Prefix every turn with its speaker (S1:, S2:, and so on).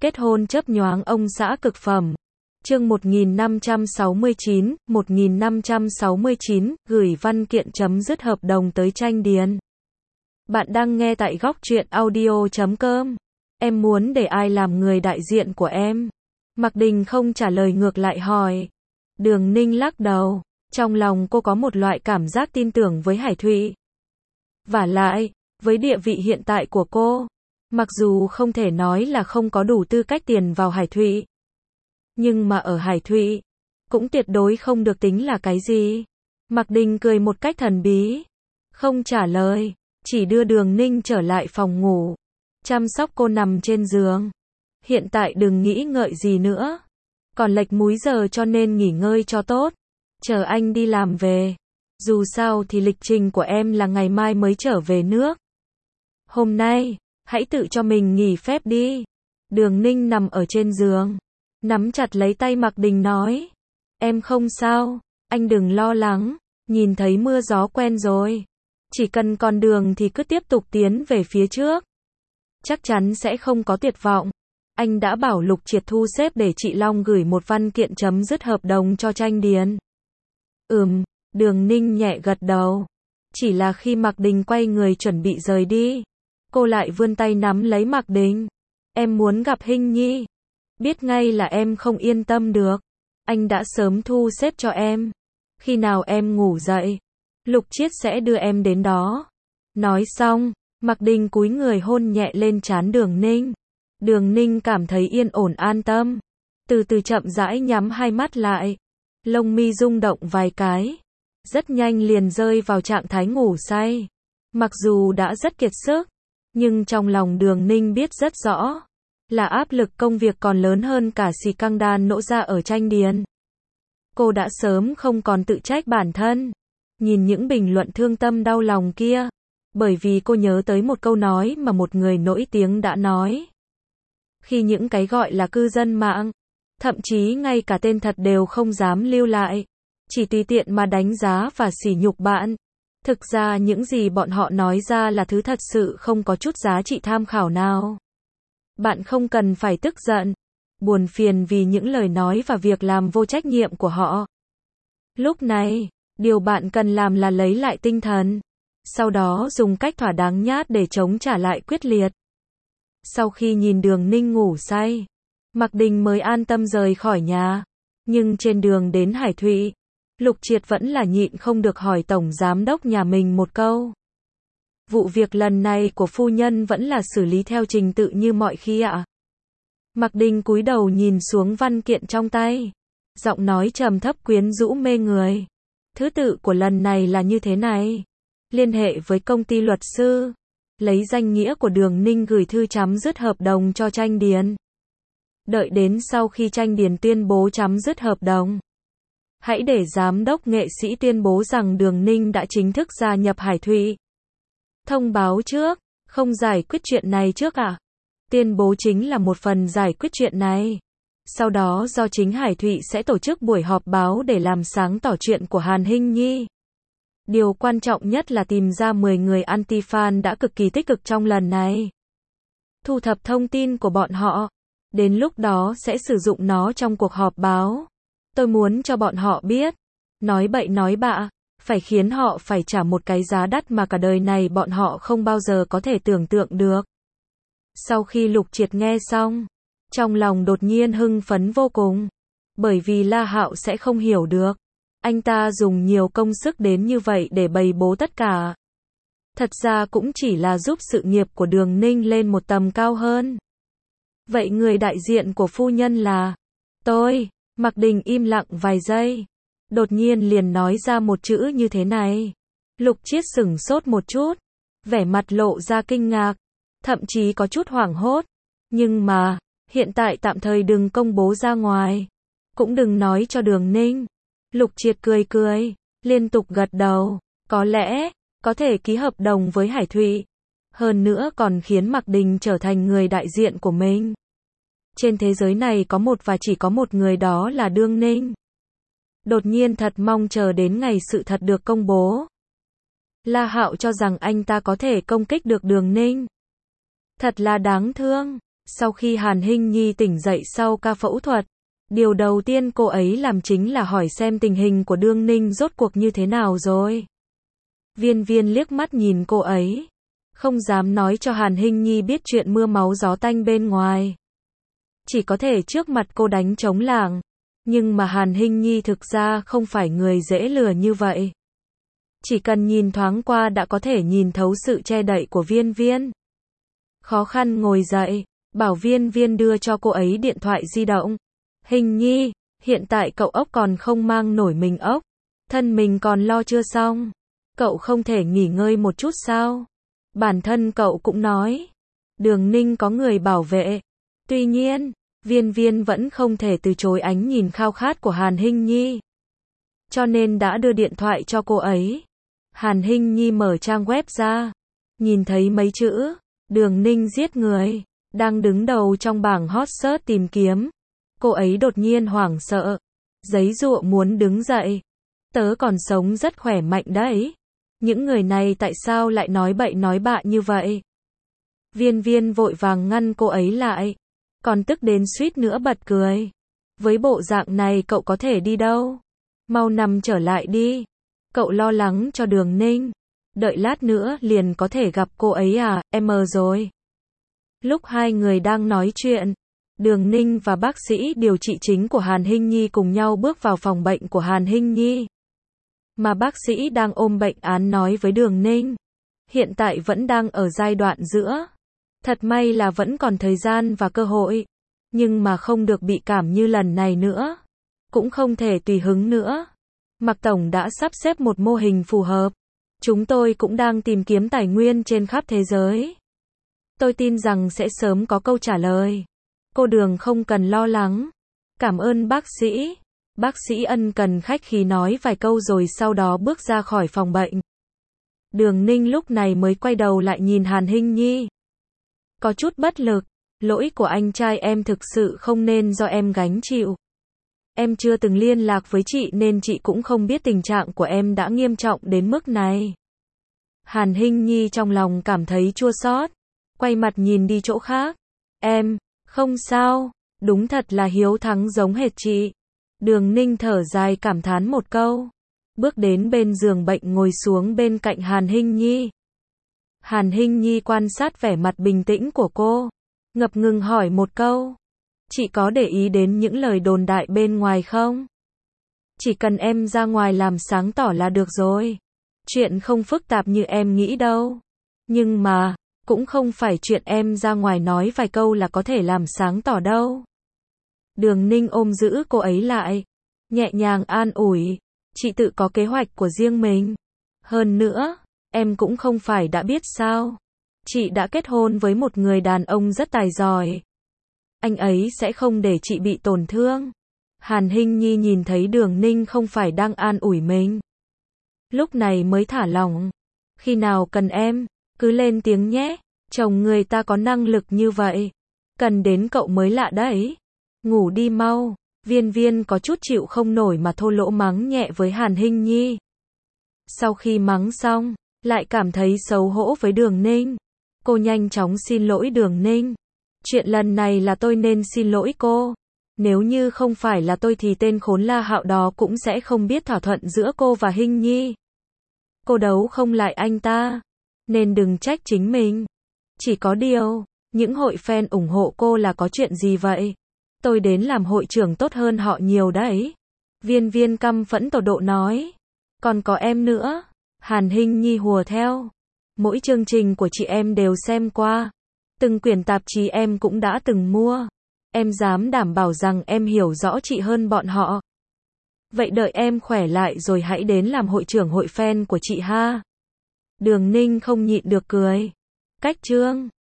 S1: Kết hôn chớp nhoáng ông xã cực phẩm. Chương 1569, gửi văn kiện chấm dứt hợp đồng tới Tranh Điền. Bạn đang nghe tại góc truyện audio.com. Em muốn để ai làm người đại diện của em? Mạc Đình không trả lời ngược lại hỏi. Đường Ninh lắc đầu. Trong lòng cô có một loại cảm giác tin tưởng với Hải Thụy. Vả lại, với địa vị hiện tại của cô, mặc dù không thể nói là không có đủ tư cách tiền vào Hải Thụy, nhưng mà ở Hải Thụy, cũng tuyệt đối không được tính là cái gì. Mạc Đình cười một cách thần bí, không trả lời, chỉ đưa Đường Ninh trở lại phòng ngủ, chăm sóc cô nằm trên giường. Hiện tại đừng nghĩ ngợi gì nữa, còn lệch múi giờ cho nên nghỉ ngơi cho tốt, chờ anh đi làm về. Dù sao thì lịch trình của em là ngày mai mới trở về nước. Hôm nay, hãy tự cho mình nghỉ phép đi. Đường Ninh nằm ở trên giường, nắm chặt lấy tay Mạc Đình nói. Em không sao, anh đừng lo lắng, nhìn thấy mưa gió quen rồi. Chỉ cần còn đường thì cứ tiếp tục tiến về phía trước. Chắc chắn sẽ không có tuyệt vọng. Anh đã bảo Lục Triệt thu xếp để chị Long gửi một văn kiện chấm dứt hợp đồng cho Tranh Điền. Đường Ninh nhẹ gật đầu. Chỉ là khi Mạc Đình quay người chuẩn bị rời đi, cô lại vươn tay nắm lấy Mạc Đình. Em muốn gặp Hinh Nhi. Biết ngay là em không yên tâm được. Anh đã sớm thu xếp cho em. Khi nào em ngủ dậy, Lục Triết sẽ đưa em đến đó. Nói xong, Mạc Đình cúi người hôn nhẹ lên trán Đường Ninh. Đường Ninh cảm thấy yên ổn an tâm. Từ từ chậm rãi nhắm hai mắt lại. Lông mi rung động vài cái. Rất nhanh liền rơi vào trạng thái ngủ say. Mặc dù đã rất kiệt sức, nhưng trong lòng Đường Ninh biết rất rõ, là áp lực công việc còn lớn hơn cả xì căng đan nổ ra ở Tranh Điền. Cô đã sớm không còn tự trách bản thân. Nhìn những bình luận thương tâm đau lòng kia, bởi vì cô nhớ tới một câu nói mà một người nổi tiếng đã nói. Khi những cái gọi là cư dân mạng, thậm chí ngay cả tên thật đều không dám lưu lại, chỉ tùy tiện mà đánh giá và sỉ nhục bạn. Thực ra những gì bọn họ nói ra là thứ thật sự không có chút giá trị tham khảo nào. Bạn không cần phải tức giận, buồn phiền vì những lời nói và việc làm vô trách nhiệm của họ. Lúc này, điều bạn cần làm là lấy lại tinh thần, sau đó dùng cách thỏa đáng nhất để chống trả lại quyết liệt. Sau khi nhìn Đường Ninh ngủ say, Mạc Đình mới an tâm rời khỏi nhà. Nhưng trên đường đến Hải Thụy, Lục Triệt vẫn là nhịn không được hỏi tổng giám đốc nhà mình một câu. Vụ việc lần này của phu nhân vẫn là xử lý theo trình tự như mọi khi ạ? Mạc Đình cúi đầu nhìn xuống văn kiện trong tay, giọng nói trầm thấp quyến rũ mê người. Thứ tự của lần này là như thế này. Liên hệ với công ty luật sư, lấy danh nghĩa của Đường Ninh gửi thư chấm dứt hợp đồng cho Tranh Điền. Đợi đến sau khi Tranh Điền tuyên bố chấm dứt hợp đồng, hãy để giám đốc nghệ sĩ tuyên bố rằng Đường Ninh đã chính thức gia nhập Hải Thụy. Thông báo trước, không giải quyết chuyện này trước à? Tuyên bố chính là một phần giải quyết chuyện này. Sau đó do chính Hải Thụy sẽ tổ chức buổi họp báo để làm sáng tỏ chuyện của Hàn Hinh Nhi. Điều quan trọng nhất là tìm ra 10 người anti-fan đã cực kỳ tích cực trong lần này. Thu thập thông tin của bọn họ. Đến lúc đó sẽ sử dụng nó trong cuộc họp báo. Tôi muốn cho bọn họ biết. Nói bậy nói bạ. Phải khiến họ phải trả một cái giá đắt mà cả đời này bọn họ không bao giờ có thể tưởng tượng được. Sau khi Lục Triệt nghe xong, trong lòng đột nhiên hưng phấn vô cùng. Bởi vì La Hạo sẽ không hiểu được. Anh ta dùng nhiều công sức đến như vậy để bày bố tất cả. Thật ra cũng chỉ là giúp sự nghiệp của Đường Ninh lên một tầm cao hơn. Vậy người đại diện của phu nhân là? Tôi. Mạc Đình im lặng vài giây. Đột nhiên liền nói ra một chữ như thế này. Lục Triết sửng sốt một chút. Vẻ mặt lộ ra kinh ngạc. Thậm chí có chút hoảng hốt. Nhưng mà, hiện tại tạm thời đừng công bố ra ngoài. Cũng đừng nói cho Đường Ninh. Lục Triệt cười cười, liên tục gật đầu. Có lẽ, có thể ký hợp đồng với Hải Thụy. Hơn nữa còn khiến Mạc Đình trở thành người đại diện của mình. Trên thế giới này có một và chỉ có một người, đó là Đường Ninh. Đột nhiên thật mong chờ đến ngày sự thật được công bố. La Hạo cho rằng anh ta có thể công kích được Đường Ninh. Thật là đáng thương. Sau khi Hàn Hinh Nhi tỉnh dậy sau ca phẫu thuật, điều đầu tiên cô ấy làm chính là hỏi xem tình hình của Đường Ninh rốt cuộc như thế nào rồi. Viên Viên liếc mắt nhìn cô ấy, không dám nói cho Hàn Hinh Nhi biết chuyện mưa máu gió tanh bên ngoài. Chỉ có thể trước mặt cô đánh trống lảng, nhưng mà Hàn Hinh Nhi thực ra không phải người dễ lừa như vậy. Chỉ cần nhìn thoáng qua đã có thể nhìn thấu sự che đậy của Viên Viên. Khó khăn ngồi dậy, bảo Viên Viên đưa cho cô ấy điện thoại di động. Hình Nhi, hiện tại cậu ốc còn không mang nổi mình ốc, thân mình còn lo chưa xong. Cậu không thể nghỉ ngơi một chút sao? Bản thân cậu cũng nói, Đường Ninh có người bảo vệ. Tuy nhiên, Viên Viên vẫn không thể từ chối ánh nhìn khao khát của Hàn Hinh Nhi. Cho nên đã đưa điện thoại cho cô ấy. Hàn Hinh Nhi mở trang web ra, nhìn thấy mấy chữ, Đường Ninh giết người, đang đứng đầu trong bảng hot search tìm kiếm. Cô ấy đột nhiên hoảng sợ, giấy giụa muốn đứng dậy. Tớ còn sống rất khỏe mạnh đấy. Những người này tại sao lại nói bậy nói bạ như vậy? Viên Viên vội vàng ngăn cô ấy lại, còn tức đến suýt nữa bật cười. Với bộ dạng này cậu có thể đi đâu? Mau nằm trở lại đi. Cậu lo lắng cho Đường Ninh. Đợi lát nữa liền có thể gặp cô ấy à, em mờ rồi. Lúc hai người đang nói chuyện, Đường Ninh và bác sĩ điều trị chính của Hàn Hinh Nhi cùng nhau bước vào phòng bệnh của Hàn Hinh Nhi. Mà bác sĩ đang ôm bệnh án nói với Đường Ninh, hiện tại vẫn đang ở giai đoạn giữa. Thật may là vẫn còn thời gian và cơ hội, nhưng mà không được bị cảm như lần này nữa. Cũng không thể tùy hứng nữa. Mạc Tổng đã sắp xếp một mô hình phù hợp. Chúng tôi cũng đang tìm kiếm tài nguyên trên khắp thế giới. Tôi tin rằng sẽ sớm có câu trả lời. Cô Đường không cần lo lắng. Cảm ơn bác sĩ. Bác sĩ ân cần khách khí nói vài câu rồi sau đó bước ra khỏi phòng bệnh. Đường Ninh lúc này mới quay đầu lại nhìn Hàn Hinh Nhi. Có chút bất lực, lỗi của anh trai em thực sự không nên do em gánh chịu. Em chưa từng liên lạc với chị nên chị cũng không biết tình trạng của em đã nghiêm trọng đến mức này. Hàn Hinh Nhi trong lòng cảm thấy chua xót, quay mặt nhìn đi chỗ khác. Em, không sao, đúng thật là hiếu thắng giống hệt chị. Đường Ninh thở dài cảm thán một câu, bước đến bên giường bệnh ngồi xuống bên cạnh Hàn Hinh Nhi. Hàn Hinh Nhi quan sát vẻ mặt bình tĩnh của cô, ngập ngừng hỏi một câu. Chị có để ý đến những lời đồn đại bên ngoài không? Chỉ cần em ra ngoài làm sáng tỏ là được rồi. Chuyện không phức tạp như em nghĩ đâu. Nhưng mà, cũng không phải chuyện em ra ngoài nói vài câu là có thể làm sáng tỏ đâu. Đường Ninh ôm giữ cô ấy lại, nhẹ nhàng an ủi. Chị tự có kế hoạch của riêng mình. Hơn nữa, em cũng không phải đã biết sao. Chị đã kết hôn với một người đàn ông rất tài giỏi. Anh ấy sẽ không để chị bị tổn thương. Hàn Hinh Nhi nhìn thấy Đường Ninh không phải đang an ủi mình. Lúc này mới thả lỏng. Khi nào cần em, cứ lên tiếng nhé. Chồng người ta có năng lực như vậy. Cần đến cậu mới lạ đấy. Ngủ đi mau. Viên Viên có chút chịu không nổi mà thô lỗ mắng nhẹ với Hàn Hinh Nhi. Sau khi mắng xong, lại cảm thấy xấu hổ với Đường Ninh. Cô nhanh chóng xin lỗi Đường Ninh. Chuyện lần này là tôi nên xin lỗi cô. Nếu như không phải là tôi thì tên khốn La Hạo đó cũng sẽ không biết thỏa thuận giữa cô và Hinh Nhi. Cô đấu không lại anh ta, nên đừng trách chính mình. Chỉ có điều, những hội fan ủng hộ cô là có chuyện gì vậy? Tôi đến làm hội trưởng tốt hơn họ nhiều đấy. Viên Viên căm phẫn tột độ nói. Còn có em nữa. Hàn Hinh Nhi hùa theo. Mỗi chương trình của chị em đều xem qua. Từng quyển tạp chí em cũng đã từng mua. Em dám đảm bảo rằng em hiểu rõ chị hơn bọn họ. Vậy đợi em khỏe lại rồi hãy đến làm hội trưởng hội fan của chị ha. Đường Ninh không nhịn được cười. Cách chương